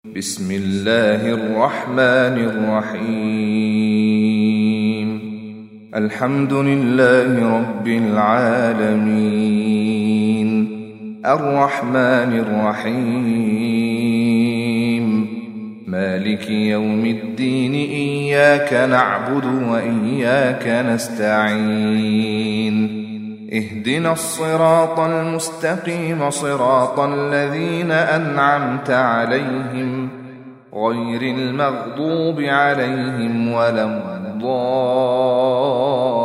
بسم الله الرحمن الرحيم. الحمد لله رب العالمين، الرحمن الرحيم، مالك يوم الدين. إياك نعبد وإياك نستعين. اهدنا الصراط المستقيم، صراط الذين أنعمت عليهم غير المغضوب عليهم ولا الضالين.